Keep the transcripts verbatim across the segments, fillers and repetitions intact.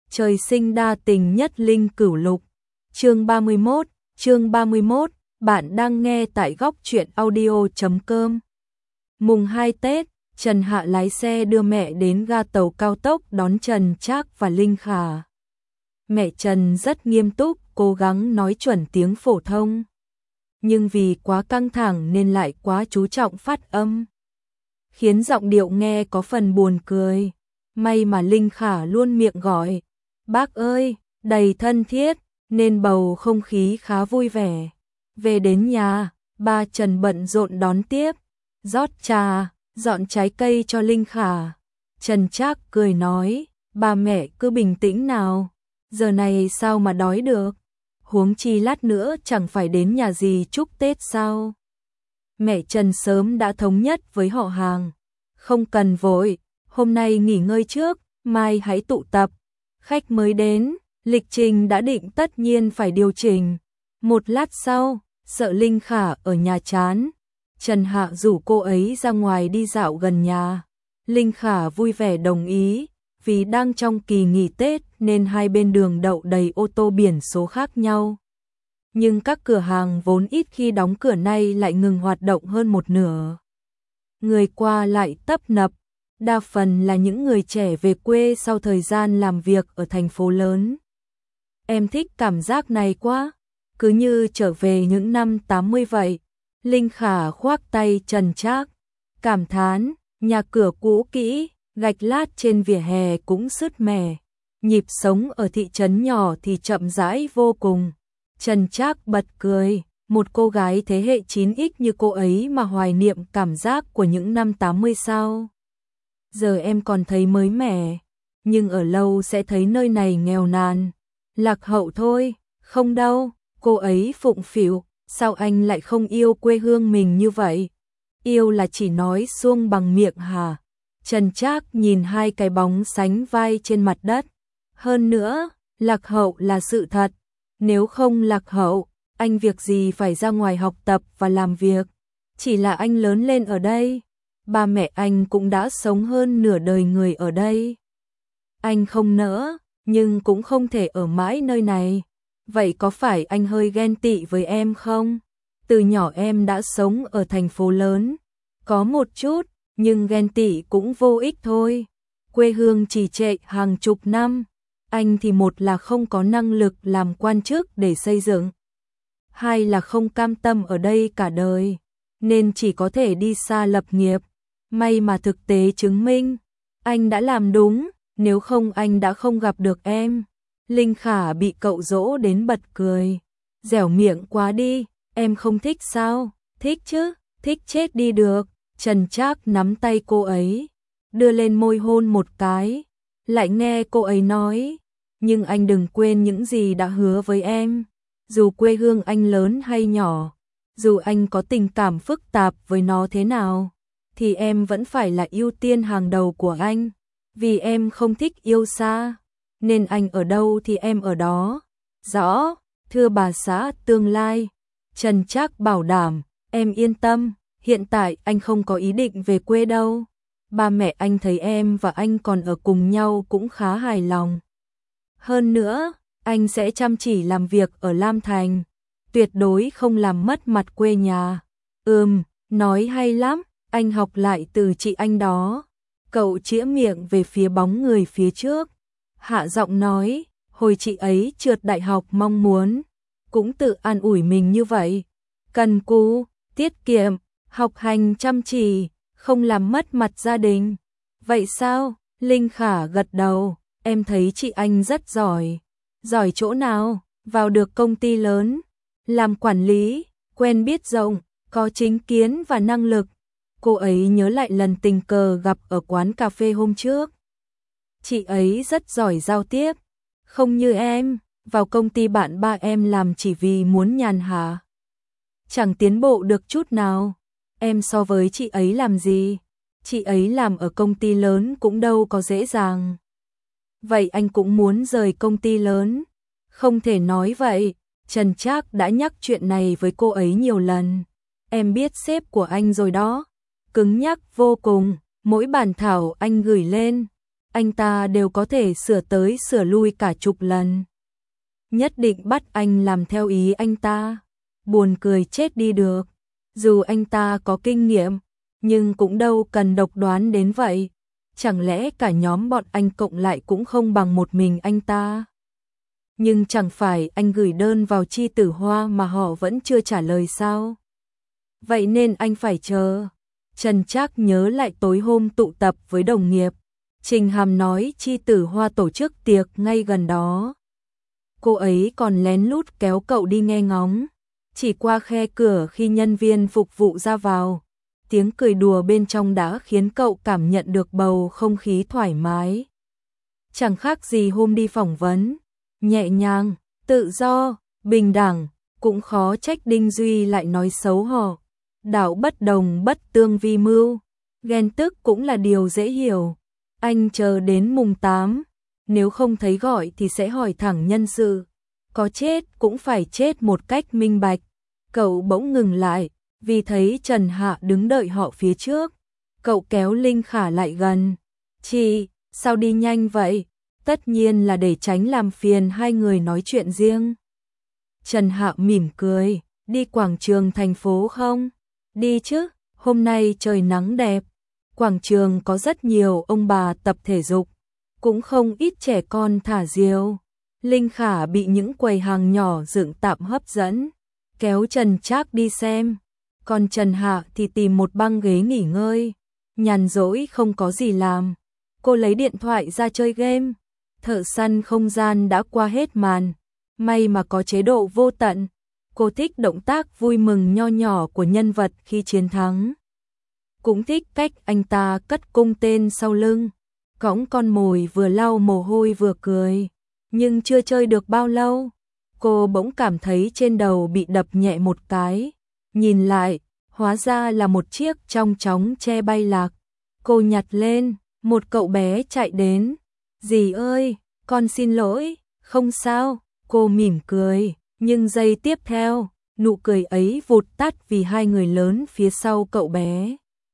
Trời sinh đa tình nhất linh cửu lục. Chương ba mươi mốt, chương ba mươi mốt, bạn đang nghe tại góc truyện audio chấm com. Mùng hai Tết, Trần Hạ lái xe đưa mẹ đến ga tàu cao tốc đón Trần Trác và Linh Khả. Mẹ Trần rất nghiêm túc, cố gắng nói chuẩn tiếng phổ thông. Nhưng vì quá căng thẳng nên lại quá chú trọng phát âm, khiến giọng điệu nghe có phần buồn cười. May mà Linh Khả luôn miệng gọi bác ơi, đầy thân thiết, nên bầu không khí khá vui vẻ. Về đến nhà, ba Trần bận rộn đón tiếp, rót trà, dọn trái cây cho Linh Khả. Trần Trác cười nói, ba mẹ cứ bình tĩnh nào, giờ này sao mà đói được, huống chi lát nữa chẳng phải đến nhà dì chúc Tết sao. Mẹ Trần sớm đã thống nhất với họ hàng, không cần vội, hôm nay nghỉ ngơi trước, mai hãy tụ tập. Khách mới đến, lịch trình đã định tất nhiên phải điều chỉnh. Một lát sau, sợ Linh Khả ở nhà chán, Trần Hạ rủ cô ấy ra ngoài đi dạo gần nhà. Linh Khả vui vẻ đồng ý, vì đang trong kỳ nghỉ Tết nên hai bên đường đậu đầy ô tô biển số khác nhau. Nhưng các cửa hàng vốn ít khi đóng cửa nay lại ngừng hoạt động hơn một nửa. Người qua lại tấp nập, đa phần là những người trẻ về quê sau thời gian làm việc ở thành phố lớn. Em thích cảm giác này quá, cứ như trở về những năm tám mươi vậy. Linh Khả khoác tay Trần Trác, cảm thán, nhà cửa cũ kỹ, gạch lát trên vỉa hè cũng sứt mẻ. Nhịp sống ở thị trấn nhỏ thì chậm rãi vô cùng. Trần Trác bật cười, một cô gái thế hệ chín x như cô ấy mà hoài niệm cảm giác của những năm tám mươi sao. Giờ em còn thấy mới mẻ, nhưng ở lâu sẽ thấy nơi này nghèo nàn, lạc hậu thôi. Không đâu, cô ấy phụng phịu, sao anh lại không yêu quê hương mình như vậy? Yêu là chỉ nói suông bằng miệng hả? Trần Trác nhìn hai cái bóng sánh vai trên mặt đất. Hơn nữa, lạc hậu là sự thật. Nếu không lạc hậu, anh việc gì phải ra ngoài học tập và làm việc? Chỉ là anh lớn lên ở đây, ba mẹ anh cũng đã sống hơn nửa đời người ở đây. Anh không nỡ, nhưng cũng không thể ở mãi nơi này. Vậy có phải anh hơi ghen tị với em không? Từ nhỏ em đã sống ở thành phố lớn. Có một chút, nhưng ghen tị cũng vô ích thôi. Quê hương trì trệ hàng chục năm. Anh thì một là không có năng lực làm quan chức để xây dựng, hai là không cam tâm ở đây cả đời, nên chỉ có thể đi xa lập nghiệp. May mà thực tế chứng minh, anh đã làm đúng, nếu không anh đã không gặp được em. Linh Khả bị cậu dỗ đến bật cười. Dẻo miệng quá đi, em không thích sao? Thích chứ, thích chết đi được. Trần Trác nắm tay cô ấy, đưa lên môi hôn một cái, lại nghe cô ấy nói, nhưng anh đừng quên những gì đã hứa với em. Dù quê hương anh lớn hay nhỏ, dù anh có tình cảm phức tạp với nó thế nào, thì em vẫn phải là ưu tiên hàng đầu của anh. Vì em không thích yêu xa, nên anh ở đâu thì em ở đó. Rõ, thưa bà xã tương lai. Trần Trác bảo đảm, em yên tâm, hiện tại anh không có ý định về quê đâu. Ba mẹ anh thấy em và anh còn ở cùng nhau cũng khá hài lòng. Hơn nữa, anh sẽ chăm chỉ làm việc ở Lam Thành, tuyệt đối không làm mất mặt quê nhà. Ừm, nói hay lắm, anh học lại từ chị anh đó. Cậu chĩa miệng về phía bóng người phía trước, hạ giọng nói, hồi chị ấy trượt đại học mong muốn, cũng tự an ủi mình như vậy. Cần cù, tiết kiệm, học hành chăm chỉ, không làm mất mặt gia đình. Vậy sao? Linh Khả gật đầu, em thấy chị anh rất giỏi. Giỏi chỗ nào? Vào được công ty lớn, làm quản lý, quen biết rộng, có chính kiến và năng lực. Cô ấy nhớ lại lần tình cờ gặp ở quán cà phê hôm trước. Chị ấy rất giỏi giao tiếp, không như em, vào công ty bạn ba em làm chỉ vì muốn nhàn hạ. Chẳng tiến bộ được chút nào. Em so với chị ấy làm gì? Chị ấy làm ở công ty lớn cũng đâu có dễ dàng. Vậy anh cũng muốn rời công ty lớn? Không thể nói vậy, Trần Trác đã nhắc chuyện này với cô ấy nhiều lần. Em biết sếp của anh rồi đó, cứng nhắc vô cùng, mỗi bản thảo anh gửi lên, anh ta đều có thể sửa tới sửa lui cả chục lần. Nhất định bắt anh làm theo ý anh ta. Buồn cười chết đi được. Dù anh ta có kinh nghiệm, nhưng cũng đâu cần độc đoán đến vậy. Chẳng lẽ cả nhóm bọn anh cộng lại cũng không bằng một mình anh ta? Nhưng chẳng phải anh gửi đơn vào Chi Tử Hoa mà họ vẫn chưa trả lời sao? Vậy nên anh phải chờ. Trần Trác nhớ lại tối hôm tụ tập với đồng nghiệp. Trình Hàm nói Chi Tử Hoa tổ chức tiệc ngay gần đó. Cô ấy còn lén lút kéo cậu đi nghe ngóng. Chỉ qua khe cửa khi nhân viên phục vụ ra vào. Tiếng cười đùa bên trong đã khiến cậu cảm nhận được bầu không khí thoải mái. Chẳng khác gì hôm đi phỏng vấn. Nhẹ nhàng, tự do, bình đẳng. Cũng khó trách Đinh Duy lại nói xấu họ. Đạo bất đồng bất tương vi mưu. Ghen tức cũng là điều dễ hiểu. Anh chờ đến mùng tám. Nếu không thấy gọi thì sẽ hỏi thẳng nhân sự. Có chết cũng phải chết một cách minh bạch. Cậu bỗng ngừng lại, vì thấy Trần Hạ đứng đợi họ phía trước. Cậu kéo Linh Khả lại gần. Chị, sao đi nhanh vậy? Tất nhiên là để tránh làm phiền hai người nói chuyện riêng. Trần Hạ mỉm cười, đi quảng trường thành phố không? Đi chứ, hôm nay trời nắng đẹp. Quảng trường có rất nhiều ông bà tập thể dục, cũng không ít trẻ con thả diều. Linh Khả bị những quầy hàng nhỏ dựng tạm hấp dẫn, kéo Trần Trác đi xem. Còn Trần Hạ thì tìm một băng ghế nghỉ ngơi, nhàn rỗi không có gì làm. Cô lấy điện thoại ra chơi game. Thợ săn không gian đã qua hết màn, may mà có chế độ vô tận. Cô thích động tác vui mừng nho nhỏ của nhân vật khi chiến thắng. Cũng thích cách anh ta cất cung tên sau lưng, cõng con mồi vừa lau mồ hôi vừa cười. Nhưng chưa chơi được bao lâu, cô bỗng cảm thấy trên đầu bị đập nhẹ một cái. Nhìn lại, hóa ra là một chiếc trong chóng che bay lạc. Cô nhặt lên, một cậu bé chạy đến. Dì ơi, con xin lỗi, không sao, cô mỉm cười. Nhưng giây tiếp theo, nụ cười ấy vụt tắt vì hai người lớn phía sau cậu bé.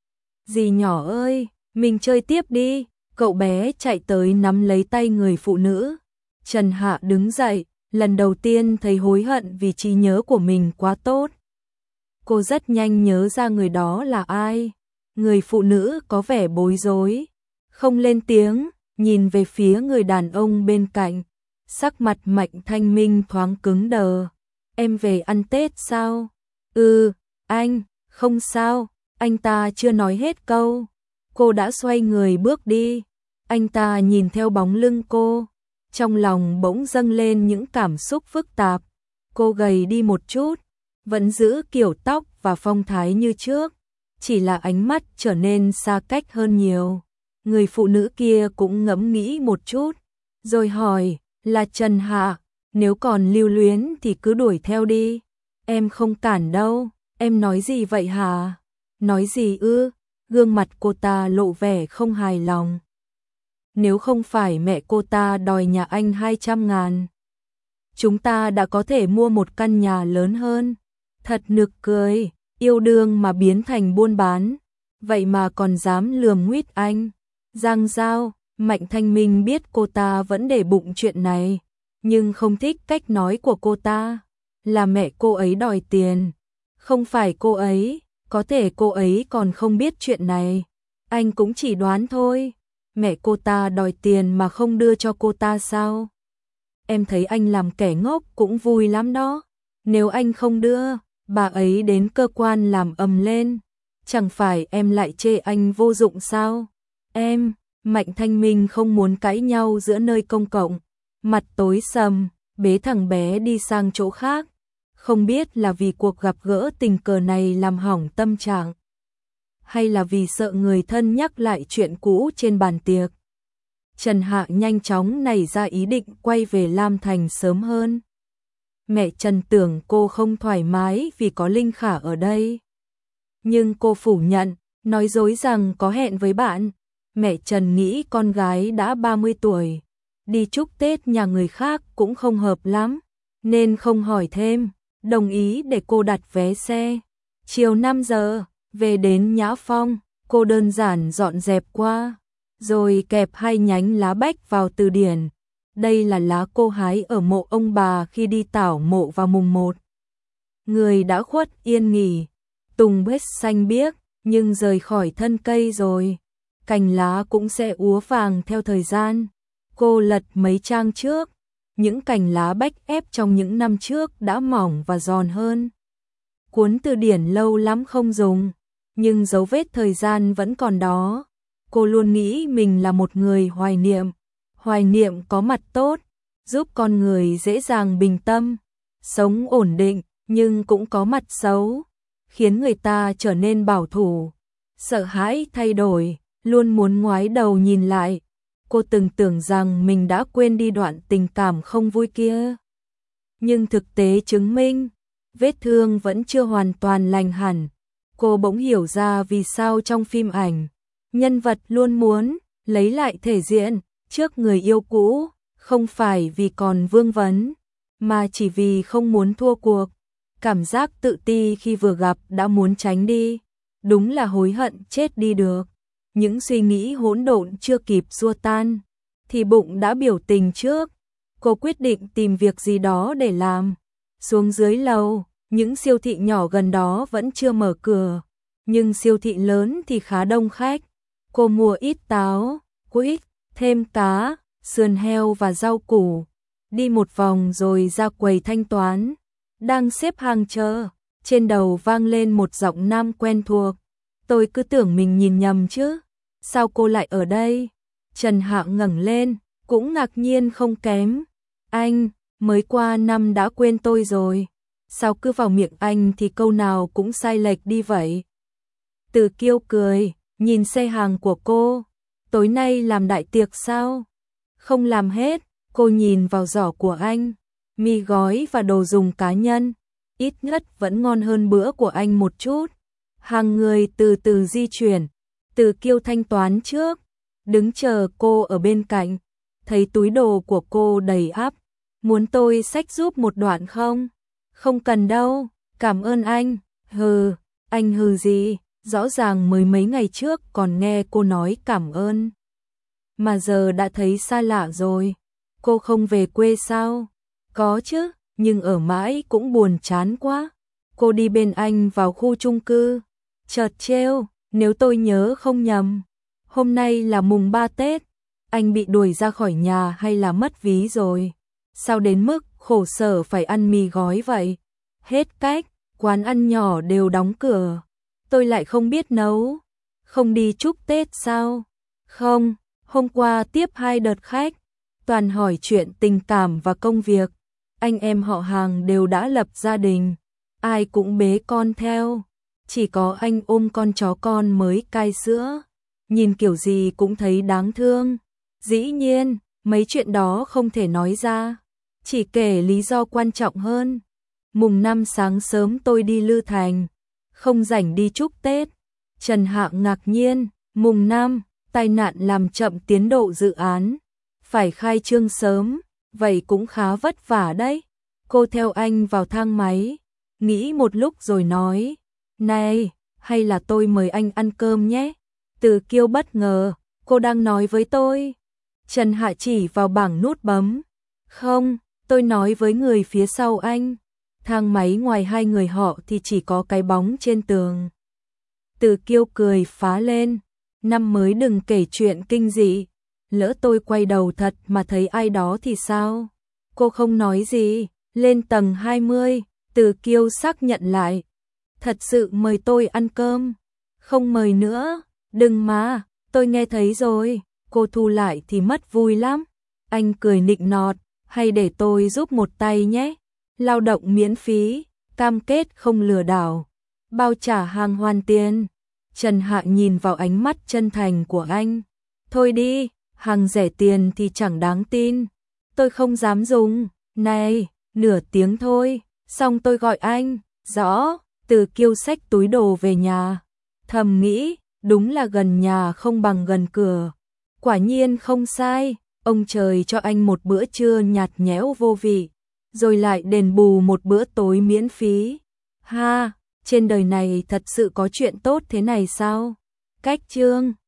Dì nhỏ ơi, mình chơi tiếp đi. Cậu bé chạy tới nắm lấy tay người phụ nữ. Trần Hạ đứng dậy, lần đầu tiên thấy hối hận vì trí nhớ của mình quá tốt. Cô rất nhanh nhớ ra người đó là ai. Người phụ nữ có vẻ bối rối, không lên tiếng, nhìn về phía người đàn ông bên cạnh. Sắc mặt Mạnh Thanh Minh thoáng cứng đờ. Em về ăn Tết sao? Ừ, anh, không sao. Anh ta chưa nói hết câu. Cô đã xoay người bước đi. Anh ta nhìn theo bóng lưng cô. Trong lòng bỗng dâng lên những cảm xúc phức tạp. Cô gầy đi một chút, vẫn giữ kiểu tóc và phong thái như trước. Chỉ là ánh mắt trở nên xa cách hơn nhiều. Người phụ nữ kia cũng ngẫm nghĩ một chút, rồi hỏi, là Trần Hạ, nếu còn lưu luyến thì cứ đuổi theo đi. Em không cản đâu, em nói gì vậy hả? Nói gì ư? Gương mặt cô ta lộ vẻ không hài lòng. Nếu không phải mẹ cô ta đòi nhà anh hai trăm ngàn, chúng ta đã có thể mua một căn nhà lớn hơn. Thật nực cười, yêu đương mà biến thành buôn bán, vậy mà còn dám lườm nguýt anh. Giang Giao, Mạnh Thanh Minh biết cô ta vẫn để bụng chuyện này, nhưng không thích cách nói của cô ta. Là mẹ cô ấy đòi tiền, không phải cô ấy, có thể cô ấy còn không biết chuyện này. Anh cũng chỉ đoán thôi, mẹ cô ta đòi tiền mà không đưa cho cô ta sao? Em thấy anh làm kẻ ngốc cũng vui lắm đó. Nếu anh không đưa, bà ấy đến cơ quan làm ầm lên. Chẳng phải em lại chê anh vô dụng sao? Em, Mạnh Thanh Minh không muốn cãi nhau giữa nơi công cộng. Mặt tối sầm, bế thằng bé đi sang chỗ khác. Không biết là vì cuộc gặp gỡ tình cờ này làm hỏng tâm trạng, hay là vì sợ người thân nhắc lại chuyện cũ trên bàn tiệc. Trần Hạ nhanh chóng nảy ra ý định quay về Lam Thành sớm hơn. Mẹ Trần tưởng cô không thoải mái vì có Linh Khả ở đây, nhưng cô phủ nhận, nói dối rằng có hẹn với bạn. Mẹ Trần nghĩ con gái đã ba mươi tuổi, đi chúc Tết nhà người khác cũng không hợp lắm, nên không hỏi thêm, đồng ý để cô đặt vé xe. Chiều năm giờ, về đến Nhã Phong, cô đơn giản dọn dẹp qua rồi kẹp hai nhánh lá bách vào từ điển. Đây là lá cô hái ở mộ ông bà khi đi tảo mộ vào mùng một. Người đã khuất yên nghỉ, tùng bết xanh biếc, nhưng rời khỏi thân cây rồi, cành lá cũng sẽ úa vàng theo thời gian. Cô lật mấy trang trước, những cành lá bách ép trong những năm trước đã mỏng và giòn hơn. Cuốn từ điển lâu lắm không dùng, nhưng dấu vết thời gian vẫn còn đó. Cô luôn nghĩ mình là một người hoài niệm. Hoài niệm có mặt tốt, giúp con người dễ dàng bình tâm, sống ổn định, nhưng cũng có mặt xấu, khiến người ta trở nên bảo thủ, sợ hãi thay đổi, luôn muốn ngoái đầu nhìn lại. Cô từng tưởng rằng mình đã quên đi đoạn tình cảm không vui kia. Nhưng thực tế chứng minh, vết thương vẫn chưa hoàn toàn lành hẳn. Cô bỗng hiểu ra vì sao trong phim ảnh, nhân vật luôn muốn lấy lại thể diện trước người yêu cũ, không phải vì còn vương vấn, mà chỉ vì không muốn thua cuộc. Cảm giác tự ti khi vừa gặp đã muốn tránh đi, đúng là hối hận chết đi được. Những suy nghĩ hỗn độn chưa kịp xua tan, thì bụng đã biểu tình trước. Cô quyết định tìm việc gì đó để làm. Xuống dưới lầu, những siêu thị nhỏ gần đó vẫn chưa mở cửa, nhưng siêu thị lớn thì khá đông khách. Cô mua ít táo, quýt, thêm cá, sườn heo và rau củ. Đi một vòng rồi ra quầy thanh toán. Đang xếp hàng chờ, trên đầu vang lên một giọng nam quen thuộc. Tôi cứ tưởng mình nhìn nhầm chứ, sao cô lại ở đây? Trần Hạ ngẩng lên, cũng ngạc nhiên không kém. Anh, mới qua năm đã quên tôi rồi. Sao cứ vào miệng anh thì câu nào cũng sai lệch đi vậy? Từ Kiêu cười, nhìn xe hàng của cô. Tối nay làm đại tiệc sao? Không làm hết. Cô nhìn vào giỏ của anh, mì gói và đồ dùng cá nhân, ít nhất vẫn ngon hơn bữa của anh một chút. Hàng người từ từ di chuyển, Từ Kiêu thanh toán trước, đứng chờ cô ở bên cạnh, thấy túi đồ của cô đầy ắp, muốn tôi xách giúp một đoạn không? Không cần đâu, cảm ơn anh. Hừ, anh hừ gì, rõ ràng mới mấy ngày trước còn nghe cô nói cảm ơn, mà giờ đã thấy xa lạ rồi. Cô không về quê sao? Có chứ, nhưng ở mãi cũng buồn chán quá. Cô đi bên anh vào khu chung cư, chợt trêu, nếu tôi nhớ không nhầm, hôm nay là mùng ba Tết, anh bị đuổi ra khỏi nhà hay là mất ví rồi? Sao đến mức khổ sở phải ăn mì gói vậy? Hết cách, quán ăn nhỏ đều đóng cửa, tôi lại không biết nấu. Không đi chúc Tết sao? Không, hôm qua tiếp hai đợt khách, toàn hỏi chuyện tình cảm và công việc. Anh em họ hàng đều đã lập gia đình, ai cũng bế con theo, chỉ có anh ôm con chó con mới cai sữa, nhìn kiểu gì cũng thấy đáng thương. Dĩ nhiên, mấy chuyện đó không thể nói ra, chỉ kể lý do quan trọng hơn. Mùng năm sáng sớm tôi đi Lư Thành, không rảnh đi chúc Tết. Trần Hạ ngạc nhiên, mùng năm, tai nạn làm chậm tiến độ dự án, phải khai trương sớm, vậy cũng khá vất vả đấy. Cô theo anh vào thang máy, nghĩ một lúc rồi nói, này, hay là tôi mời anh ăn cơm nhé? Từ Kiêu bất ngờ, cô đang nói với tôi. Trần Hạ chỉ vào bảng nút bấm, không, tôi nói với người phía sau anh. Thang máy ngoài hai người họ thì chỉ có cái bóng trên tường. Từ Kiêu cười phá lên, năm mới đừng kể chuyện kinh dị, lỡ tôi quay đầu thật mà thấy ai đó thì sao? Cô không nói gì, lên tầng hai mươi, Từ Kiêu xác nhận lại. Thật sự mời tôi ăn cơm? Không mời nữa, đừng mà, tôi nghe thấy rồi. Cô thu lại thì mất vui lắm. Anh cười nịnh nọt, hay để tôi giúp một tay nhé. Lao động miễn phí, cam kết không lừa đảo, bao trả hàng hoàn tiền. Trần Hạ nhìn vào ánh mắt chân thành của anh. Thôi đi, hàng rẻ tiền thì chẳng đáng tin. Tôi không dám dùng. Này, nửa tiếng thôi, xong tôi gọi anh. Rõ. Từ Kiêu xách túi đồ về nhà, thầm nghĩ, đúng là gần nhà không bằng gần cửa. Quả nhiên không sai, ông trời cho anh một bữa trưa nhạt nhẽo vô vị, rồi lại đền bù một bữa tối miễn phí. Ha, trên đời này thật sự có chuyện tốt thế này sao? Cách chương